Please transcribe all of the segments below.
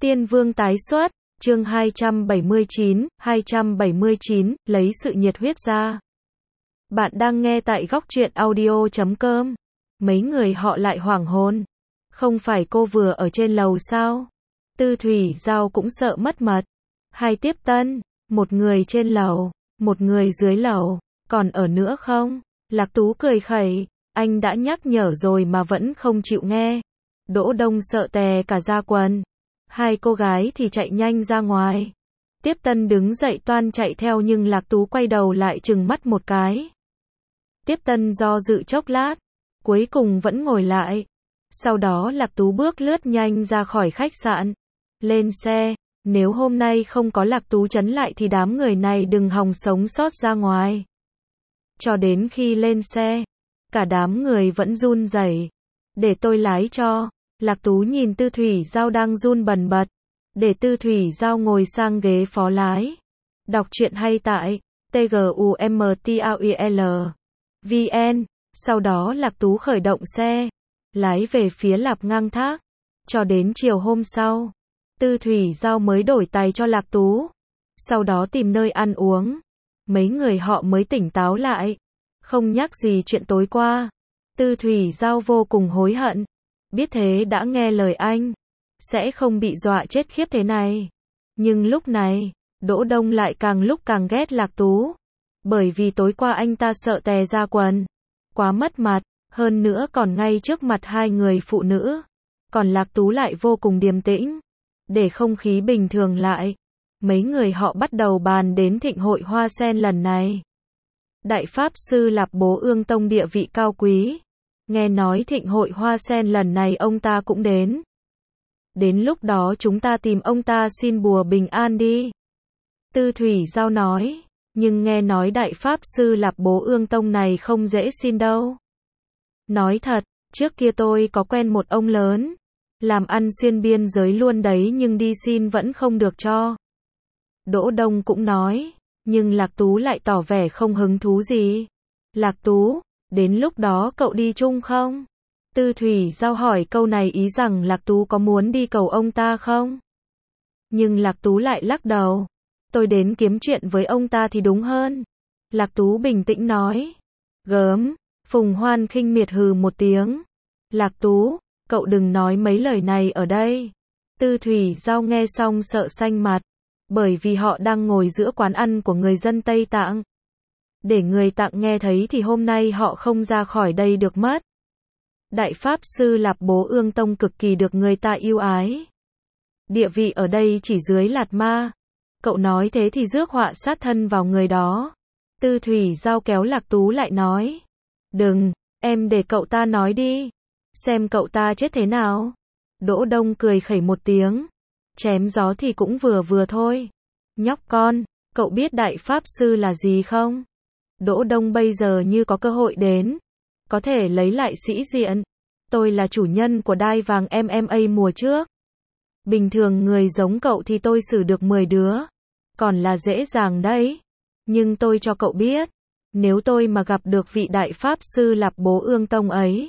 Tiên Vương tái xuất, chương 279, lấy sự nhiệt huyết ra. Bạn đang nghe tại góc truyện audio.com. Mấy người họ lại hoảng hồn. Không phải cô vừa ở trên lầu sao? Tư Thủy Giao cũng sợ mất mật. Hai tiếp tân, một người trên lầu, một người dưới lầu, còn ở nữa không? Lạc Tú cười khẩy, anh đã nhắc nhở rồi mà vẫn không chịu nghe. Đỗ Đông sợ tè cả da quần. Hai cô gái thì chạy nhanh ra ngoài. Tiếp tân đứng dậy toan chạy theo nhưng Lạc Tú quay đầu lại trừng mắt một cái. Tiếp tân do dự chốc lát, cuối cùng vẫn ngồi lại. Sau đó Lạc Tú bước lướt nhanh ra khỏi khách sạn. Lên xe, nếu hôm nay không có Lạc Tú trấn lại thì đám người này đừng hòng sống sót ra ngoài. Cho đến khi lên xe, cả đám người vẫn run rẩy. Để tôi lái cho. Lạc Tú nhìn Tư Thủy Giao đang run bần bật. Để Tư Thủy Giao ngồi sang ghế phó lái. Đọc truyện hay tại tgumtoil.vn. Sau đó Lạc Tú khởi động xe, lái về phía Lạp Ngang Thác. Cho đến chiều hôm sau, Tư Thủy Giao mới đổi tài cho Lạc Tú. Sau đó tìm nơi ăn uống. Mấy người họ mới tỉnh táo lại. Không nhắc gì chuyện tối qua. Tư Thủy Giao vô cùng hối hận. Biết thế đã nghe lời anh, sẽ không bị dọa chết khiếp thế này. Nhưng lúc này, Đỗ Đông lại càng lúc càng ghét Lạc Tú. Bởi vì tối qua anh ta sợ tè ra quần. Quá mất mặt, hơn nữa còn ngay trước mặt hai người phụ nữ. Còn Lạc Tú lại vô cùng điềm tĩnh. Để không khí bình thường lại, mấy người họ bắt đầu bàn đến thịnh hội hoa sen lần này. Đại Pháp Sư Lạp Bố Ương Tông địa vị cao quý. Nghe nói thịnh hội hoa sen lần này ông ta cũng đến. Đến lúc đó chúng ta tìm ông ta xin bùa bình an đi. Tư Thủy Giao nói. Nhưng nghe nói Đại Pháp Sư Lạp Bố Ương Tông này không dễ xin đâu. Nói thật, trước kia tôi có quen một ông lớn. Làm ăn xuyên biên giới luôn đấy nhưng đi xin vẫn không được cho. Đỗ Đông cũng nói. Nhưng Lạc Tú lại tỏ vẻ không hứng thú gì. Lạc Tú, đến lúc đó cậu đi chung không? Tư Thủy Giao hỏi câu này ý rằng Lạc Tú có muốn đi cầu ông ta không? Nhưng Lạc Tú lại lắc đầu. Tôi đến kiếm chuyện với ông ta thì đúng hơn. Lạc Tú bình tĩnh nói. Gớm, Phùng Hoan khinh miệt hừ một tiếng. Lạc Tú, cậu đừng nói mấy lời này ở đây. Tư Thủy Giao nghe xong sợ xanh mặt. Bởi vì họ đang ngồi giữa quán ăn của người dân Tây Tạng. Để người Tạng nghe thấy thì hôm nay họ không ra khỏi đây được mất. Đại Pháp Sư Lạp Bố Ương Tông cực kỳ được người ta yêu ái. Địa vị ở đây chỉ dưới Lạt Ma. Cậu nói thế thì rước họa sát thân vào người đó. Tư Thủy Giao kéo Lạc Tú lại nói. Đừng, em để cậu ta nói đi. Xem cậu ta chết thế nào. Đỗ Đông cười khẩy một tiếng. Chém gió thì cũng vừa vừa thôi. Nhóc con, cậu biết Đại Pháp Sư là gì không? Đỗ Đông bây giờ như có cơ hội đến. Có thể lấy lại sĩ diện. Tôi là chủ nhân của đai vàng MMA mùa trước. Bình thường người giống cậu thì tôi xử được 10 đứa. Còn là dễ dàng đấy. Nhưng tôi cho cậu biết. Nếu tôi mà gặp được vị Đại Pháp Sư Lạp Bố Ương Tông ấy.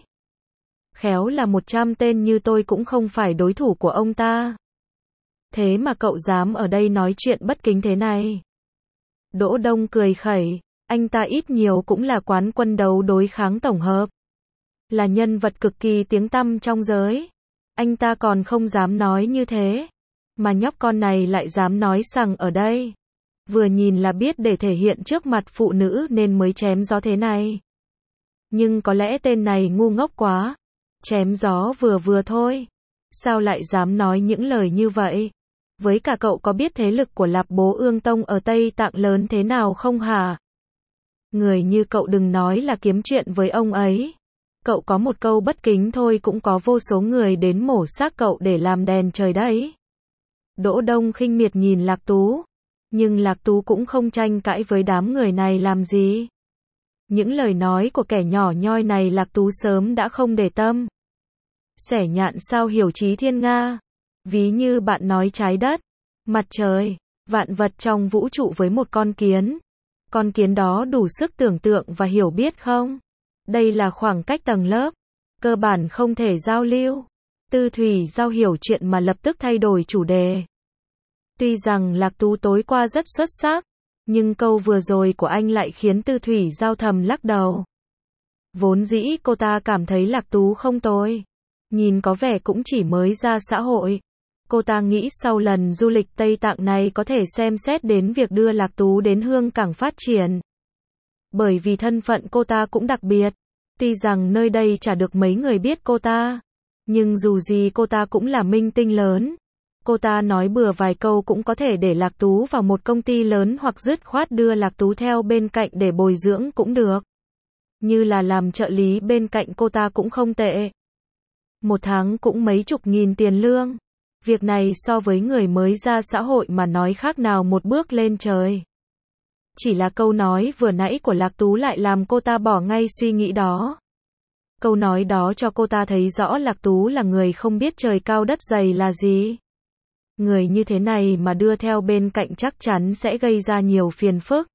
Khéo là 100 tên như tôi cũng không phải đối thủ của ông ta. Thế mà cậu dám ở đây nói chuyện bất kính thế này. Đỗ Đông cười khẩy. Anh ta ít nhiều cũng là quán quân đấu đối kháng tổng hợp. Là nhân vật cực kỳ tiếng tăm trong giới. Anh ta còn không dám nói như thế. Mà nhóc con này lại dám nói rằng ở đây. Vừa nhìn là biết để thể hiện trước mặt phụ nữ nên mới chém gió thế này. Nhưng có lẽ tên này ngu ngốc quá. Chém gió vừa vừa thôi. Sao lại dám nói những lời như vậy? Với cả cậu có biết thế lực của Lạp Bố Ương Tông ở Tây Tạng lớn thế nào không hả? Người như cậu đừng nói là kiếm chuyện với ông ấy. Cậu có một câu bất kính thôi cũng có vô số người đến mổ xác cậu để làm đèn trời đấy. Đỗ Đông khinh miệt nhìn Lạc Tú. Nhưng Lạc Tú cũng không tranh cãi với đám người này làm gì. Những lời nói của kẻ nhỏ nhoi này Lạc Tú sớm đã không để tâm. Xẻ nhạn sao hiểu trí thiên nga. Ví như bạn nói trái đất, mặt trời, vạn vật trong vũ trụ với một con kiến. Con kiến đó đủ sức tưởng tượng và hiểu biết không? Đây là khoảng cách tầng lớp. Cơ bản không thể giao lưu. Tư Thủy Giao hiểu chuyện mà lập tức thay đổi chủ đề. Tuy rằng Lạc Tú tối qua rất xuất sắc, nhưng câu vừa rồi của anh lại khiến Tư Thủy Giao thầm lắc đầu. Vốn dĩ cô ta cảm thấy Lạc Tú không tồi. Nhìn có vẻ cũng chỉ mới ra xã hội. Cô ta nghĩ sau lần du lịch Tây Tạng này có thể xem xét đến việc đưa Lạc Tú đến Hương Cảng phát triển. Bởi vì thân phận cô ta cũng đặc biệt. Tuy rằng nơi đây chả được mấy người biết cô ta. Nhưng dù gì cô ta cũng là minh tinh lớn. Cô ta nói bừa vài câu cũng có thể để Lạc Tú vào một công ty lớn hoặc dứt khoát đưa Lạc Tú theo bên cạnh để bồi dưỡng cũng được. Như là làm trợ lý bên cạnh cô ta cũng không tệ. Một tháng cũng mấy chục nghìn tiền lương. Việc này so với người mới ra xã hội mà nói khác nào một bước lên trời. Chỉ là câu nói vừa nãy của Lạc Tú lại làm cô ta bỏ ngay suy nghĩ đó. Câu nói đó cho cô ta thấy rõ Lạc Tú là người không biết trời cao đất dày là gì. Người như thế này mà đưa theo bên cạnh chắc chắn sẽ gây ra nhiều phiền phức.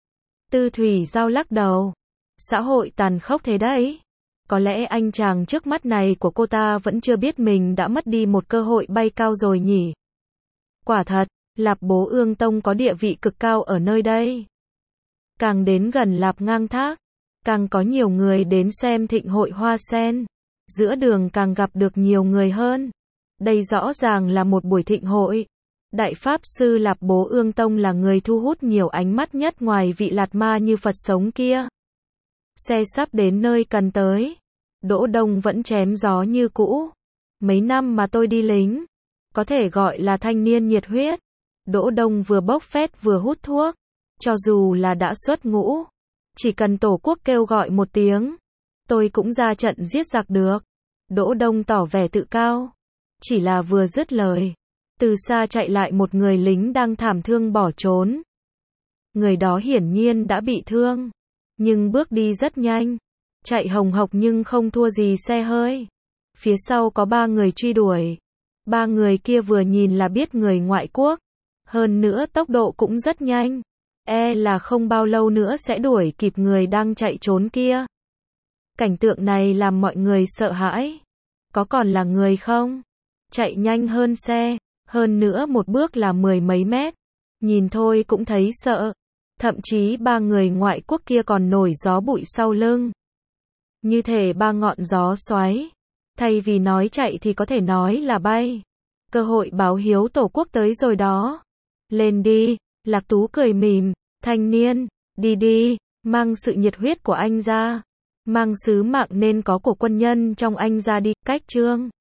Tư Thủy Giao lắc đầu. Xã hội tàn khốc thế đấy. Có lẽ anh chàng trước mắt này của cô ta vẫn chưa biết mình đã mất đi một cơ hội bay cao rồi nhỉ. Quả thật, Lạp Bố Ương Tông có địa vị cực cao ở nơi đây. Càng đến gần Lạp Ngang Thác, càng có nhiều người đến xem thịnh hội hoa sen. Giữa đường càng gặp được nhiều người hơn. Đây rõ ràng là một buổi thịnh hội. Đại Pháp Sư Lạp Bố Ương Tông là người thu hút nhiều ánh mắt nhất ngoài vị Lạt Ma như Phật sống kia. Xe sắp đến nơi cần tới. Đỗ Đông vẫn chém gió như cũ. Mấy năm mà tôi đi lính, có thể gọi là thanh niên nhiệt huyết. Đỗ Đông vừa bốc phét vừa hút thuốc. Cho dù là đã xuất ngũ, chỉ cần Tổ quốc kêu gọi một tiếng, tôi cũng ra trận giết giặc được. Đỗ Đông tỏ vẻ tự cao. Chỉ là vừa dứt lời, từ xa chạy lại một người lính đang thảm thương bỏ trốn. Người đó hiển nhiên đã bị thương, nhưng bước đi rất nhanh, chạy hồng hộc nhưng không thua gì xe hơi. Phía sau có 3 người truy đuổi. 3 người kia vừa nhìn là biết người ngoại quốc. Hơn nữa tốc độ cũng rất nhanh. Là không bao lâu nữa sẽ đuổi kịp người đang chạy trốn kia. Cảnh tượng này làm mọi người sợ hãi. Có còn là người không? Chạy nhanh hơn xe. Hơn nữa một bước là 10 mấy mét. Nhìn thôi cũng thấy sợ. Thậm chí 3 người ngoại quốc kia còn nổi gió bụi sau lưng. Như thể 3 ngọn gió xoáy. Thay vì nói chạy thì có thể nói là bay. Cơ hội báo hiếu Tổ quốc tới rồi đó. Lên đi. Lạc Tú cười mỉm. Thanh niên, đi đi, mang sự nhiệt huyết của anh ra. Mang sứ mạng nên có của quân nhân trong anh ra đi. Cách chương